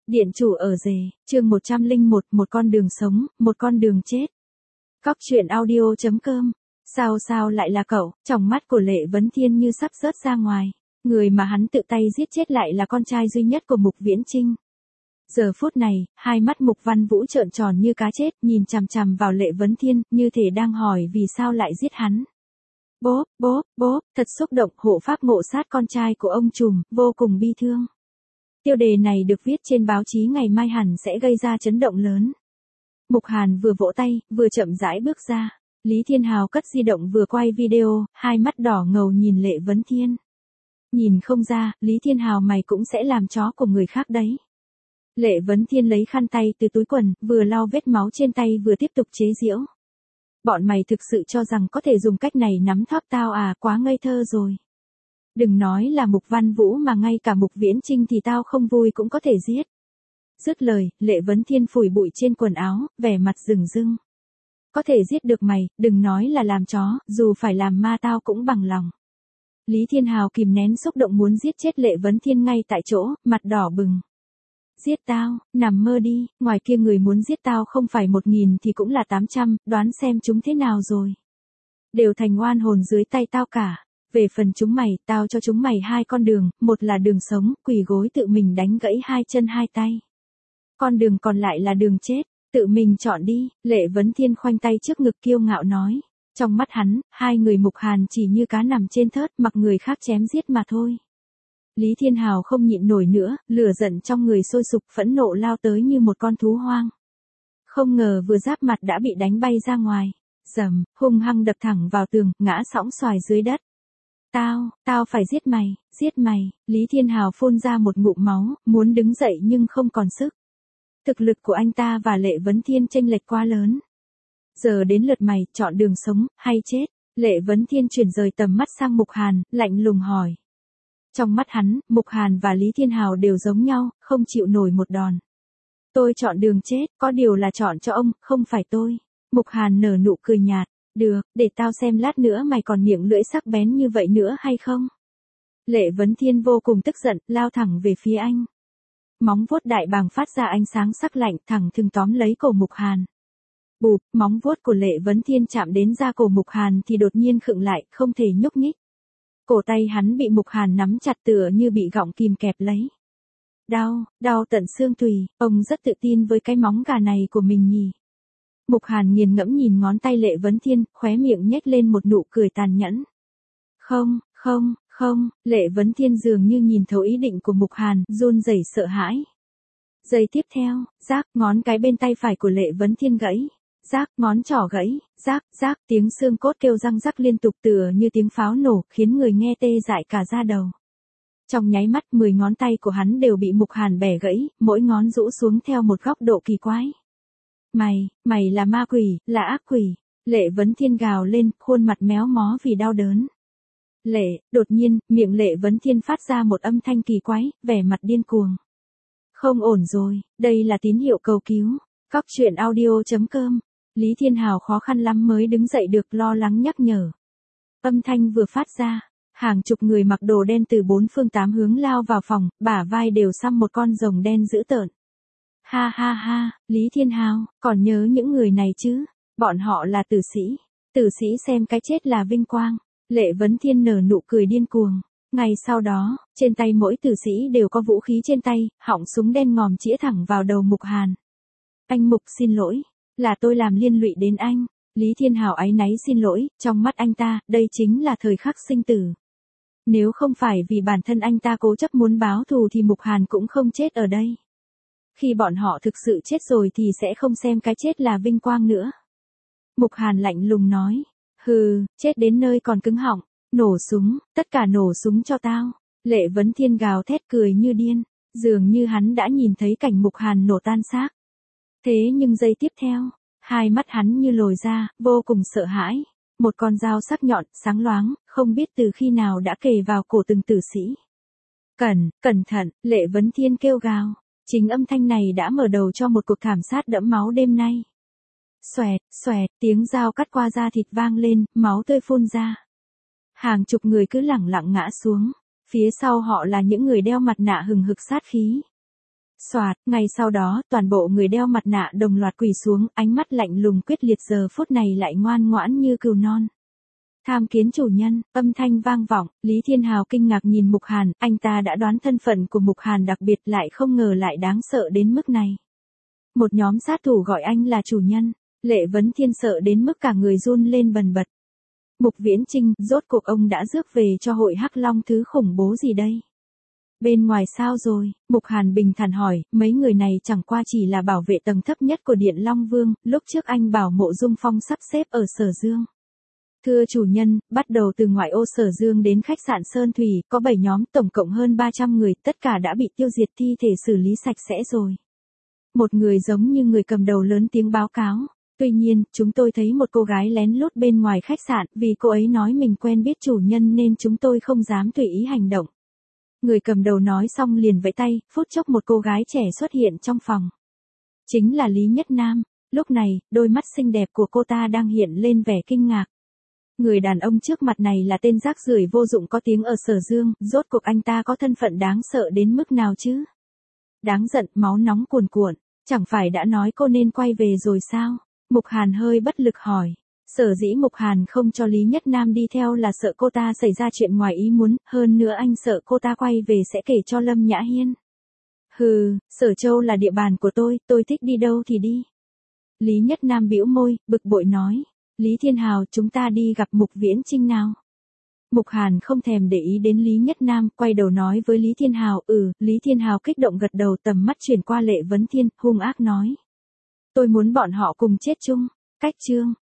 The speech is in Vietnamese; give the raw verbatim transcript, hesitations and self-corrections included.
Điện chủ ở rể, chương một trăm lẻ một, một con đường sống, một con đường chết. Cóc truyện audio chấm com. Sao sao lại là cậu? Trong mắt của Lệ Vấn Thiên như sắp rớt ra ngoài. Người mà hắn tự tay giết chết lại là con trai duy nhất của Mục Viễn Chinh. Giờ phút này, hai mắt Mục Văn Vũ trợn tròn như cá chết, nhìn chằm chằm vào Lệ Vấn Thiên, như thể đang hỏi vì sao lại giết hắn. Bốp, bốp, bốp, thật xúc động, hộ pháp ngộ sát con trai của ông trùm, vô cùng bi thương. Tiêu đề này được viết trên báo chí ngày mai hẳn sẽ gây ra chấn động lớn. Mục Hàn vừa vỗ tay, vừa chậm rãi bước ra. Lý Thiên Hào cất di động vừa quay video, hai mắt đỏ ngầu nhìn Lệ Vấn Thiên. Nhìn không ra, Lý Thiên Hào mày cũng sẽ làm chó của người khác đấy. Lệ Vấn Thiên lấy khăn tay từ túi quần, vừa lau vết máu trên tay vừa tiếp tục chế giễu. Bọn mày thực sự cho rằng có thể dùng cách này nắm thóp tao à, quá ngây thơ rồi. Đừng nói là Mục Văn Vũ mà ngay cả Mục Viễn Chinh thì tao không vui cũng có thể giết. Dứt lời, Lệ Vấn Thiên phủi bụi trên quần áo, vẻ mặt rừng rưng. Có thể giết được mày, đừng nói là làm chó, dù phải làm ma tao cũng bằng lòng. Lý Thiên Hào kìm nén xúc động muốn giết chết Lệ Vấn Thiên ngay tại chỗ, mặt đỏ bừng. Giết tao, nằm mơ đi, ngoài kia người muốn giết tao không phải một nghìn thì cũng là tám trăm, đoán xem chúng thế nào rồi. Đều thành oan hồn dưới tay tao cả. Về phần chúng mày, tao cho chúng mày hai con đường, một là đường sống, quỳ gối tự mình đánh gãy hai chân hai tay. Con đường còn lại là đường chết, tự mình chọn đi, Lệ Vấn Thiên khoanh tay trước ngực kiêu ngạo nói. Trong mắt hắn, hai người Mục Hàn chỉ như cá nằm trên thớt mặc người khác chém giết mà thôi. Lý Thiên Hào không nhịn nổi nữa, lửa giận trong người sôi sục phẫn nộ lao tới như một con thú hoang. Không ngờ vừa giáp mặt đã bị đánh bay ra ngoài. Dầm, hung hăng đập thẳng vào tường, ngã sõng xoài dưới đất. Tao, tao phải giết mày, giết mày, Lý Thiên Hào phun ra một ngụm máu, muốn đứng dậy nhưng không còn sức. Thực lực của anh ta và Lệ Vấn Thiên chênh lệch quá lớn. Giờ đến lượt mày, chọn đường sống, hay chết? Lệ Vấn Thiên chuyển rời tầm mắt sang Mục Hàn, lạnh lùng hỏi. Trong mắt hắn, Mục Hàn và Lý Thiên Hào đều giống nhau, không chịu nổi một đòn. Tôi chọn đường chết, có điều là chọn cho ông, không phải tôi. Mục Hàn nở nụ cười nhạt. Được, để tao xem lát nữa mày còn miệng lưỡi sắc bén như vậy nữa hay không? Lệ Vấn Thiên vô cùng tức giận, lao thẳng về phía anh. Móng vuốt đại bàng phát ra ánh sáng sắc lạnh, thẳng thừng tóm lấy cổ Mục Hàn. Bụp, móng vuốt của Lệ Vấn Thiên chạm đến da cổ Mục Hàn thì đột nhiên khựng lại, không thể nhúc nhích. Cổ tay hắn bị Mục Hàn nắm chặt tựa như bị gọng kìm kẹp lấy. Đau, đau tận xương tùy, ông rất tự tin với cái móng gà này của mình nhỉ. Mục Hàn nghiền ngẫm nhìn ngón tay Lệ Vấn Thiên, khóe miệng nhếch lên một nụ cười tàn nhẫn. Không, không, không, Lệ Vấn Thiên dường như nhìn thấu ý định của Mục Hàn, run rẩy sợ hãi. Giây tiếp theo, rác, ngón cái bên tay phải của Lệ Vấn Thiên gãy. Rác, ngón trỏ gãy, rác, rác, tiếng xương cốt kêu răng rắc liên tục tựa như tiếng pháo nổ, khiến người nghe tê dại cả da đầu. Trong nháy mắt, mười ngón tay của hắn đều bị Mục Hàn bẻ gãy, mỗi ngón rũ xuống theo một góc độ kỳ quái. Mày, mày là ma quỷ, là ác quỷ. Lệ Vấn Thiên gào lên, khuôn mặt méo mó vì đau đớn. Lệ, đột nhiên, miệng Lệ Vấn Thiên phát ra một âm thanh kỳ quái, vẻ mặt điên cuồng. Không ổn rồi, đây là tín hiệu cầu cứu. Cóc truyện audio chấm com. Lý Thiên Hào khó khăn lắm mới đứng dậy được, lo lắng nhắc nhở. Âm thanh vừa phát ra, hàng chục người mặc đồ đen từ bốn phương tám hướng lao vào phòng, bả vai đều xăm một con rồng đen dữ tợn. Ha ha ha, Lý Thiên Hào, còn nhớ những người này chứ? Bọn họ là tử sĩ. Tử sĩ xem cái chết là vinh quang. Lệ Vấn Thiên nở nụ cười điên cuồng. Ngay sau đó, trên tay mỗi tử sĩ đều có vũ khí trên tay, họng súng đen ngòm chĩa thẳng vào đầu Mục Hàn. Anh Mục xin lỗi, là tôi làm liên lụy đến anh. Lý Thiên Hào áy náy xin lỗi, trong mắt anh ta, đây chính là thời khắc sinh tử. Nếu không phải vì bản thân anh ta cố chấp muốn báo thù thì Mục Hàn cũng không chết ở đây. Khi bọn họ thực sự chết rồi thì sẽ không xem cái chết là vinh quang nữa. Mục Hàn lạnh lùng nói, hừ, chết đến nơi còn cứng họng, nổ súng, tất cả nổ súng cho tao. Lệ Vấn Thiên gào thét cười như điên, dường như hắn đã nhìn thấy cảnh Mục Hàn nổ tan xác. Thế nhưng giây tiếp theo, hai mắt hắn như lồi ra, vô cùng sợ hãi. Một con dao sắc nhọn, sáng loáng, không biết từ khi nào đã kề vào cổ từng tử sĩ. Cẩn, cẩn thận, Lệ Vấn Thiên kêu gào. Chính âm thanh này đã mở đầu cho một cuộc thảm sát đẫm máu đêm nay. Xoẹt, xoẹt, tiếng dao cắt qua da thịt vang lên, máu tươi phun ra. Hàng chục người cứ lẳng lặng ngã xuống. Phía sau họ là những người đeo mặt nạ hừng hực sát khí. Soạt, ngay sau đó, toàn bộ người đeo mặt nạ đồng loạt quỳ xuống, ánh mắt lạnh lùng quyết liệt giờ phút này lại ngoan ngoãn như cừu non. Tham kiến chủ nhân, âm thanh vang vọng, Lý Thiên Hào kinh ngạc nhìn Mục Hàn, anh ta đã đoán thân phận của Mục Hàn đặc biệt lại không ngờ lại đáng sợ đến mức này. Một nhóm sát thủ gọi anh là chủ nhân, Lệ Vấn Thiên sợ đến mức cả người run lên bần bật. Mục Viễn Trinh, rốt cuộc ông đã rước về cho hội Hắc Long thứ khủng bố gì đây? Bên ngoài sao rồi? Mục Hàn bình thản hỏi, mấy người này chẳng qua chỉ là bảo vệ tầng thấp nhất của Điện Long Vương, lúc trước anh bảo Mộ Dung Phong sắp xếp ở Sở Dương. Thưa chủ nhân, bắt đầu từ ngoại ô Sở Dương đến khách sạn Sơn Thủy, có bảy nhóm, tổng cộng hơn ba trăm người, tất cả đã bị tiêu diệt, thi thể xử lý sạch sẽ rồi. Một người giống như người cầm đầu lớn tiếng báo cáo. Tuy nhiên, chúng tôi thấy một cô gái lén lút bên ngoài khách sạn, vì cô ấy nói mình quen biết chủ nhân nên chúng tôi không dám tùy ý hành động. Người cầm đầu nói xong liền vẫy tay, phút chốc một cô gái trẻ xuất hiện trong phòng. Chính là Lý Nhất Nam. Lúc này, đôi mắt xinh đẹp của cô ta đang hiện lên vẻ kinh ngạc. Người đàn ông trước mặt này là tên rác rưởi vô dụng có tiếng ở Sở Dương, rốt cuộc anh ta có thân phận đáng sợ đến mức nào chứ? Đáng giận, máu nóng cuồn cuộn, chẳng phải đã nói cô nên quay về rồi sao? Mục Hàn hơi bất lực hỏi. Sở dĩ Mục Hàn không cho Lý Nhất Nam đi theo là sợ cô ta xảy ra chuyện ngoài ý muốn, hơn nữa anh sợ cô ta quay về sẽ kể cho Lâm Nhã Hiên. Hừ, Sở Châu là địa bàn của tôi, tôi thích đi đâu thì đi. Lý Nhất Nam bĩu môi, bực bội nói. Lý Thiên Hào, chúng ta đi gặp Mục Viễn Trinh nào. Mục Hàn không thèm để ý đến Lý Nhất Nam, quay đầu nói với Lý Thiên Hào, ừ, Lý Thiên Hào kích động gật đầu, tầm mắt chuyển qua Lệ Vấn Thiên, hung ác nói. Tôi muốn bọn họ cùng chết chung. Cách chương.